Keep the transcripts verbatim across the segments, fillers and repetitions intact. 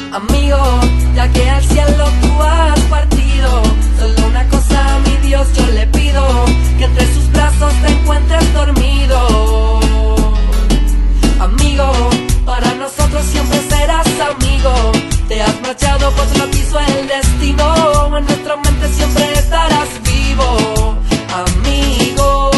Amigo, ya que al cielo tú has partido, solo una cosa a mi Dios yo le pido, que entre sus brazos te encuentres dormido. Amigo, para nosotros siempre serás amigo. Te has marchado pues lo quiso el destino, en nuestra mente siempre estarás vivo, amigo.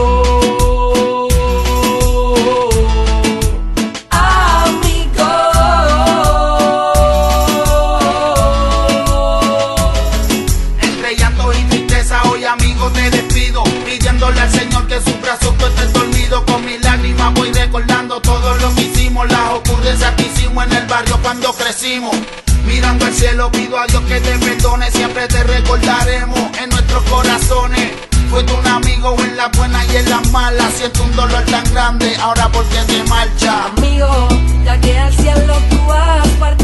Al Señor que sus brazos tú estés dormido. Con mis lágrimas voy recordando todo lo que hicimos, las ocurrencias que hicimos en el barrio cuando crecimos. Mirando al cielo pido a Dios que te perdone, siempre te recordaremos en nuestros corazones. Fuiste un amigo en las buenas y en las malas, siento un dolor tan grande ahora porque te marcha. Amigo, ya que al cielo tú has partido,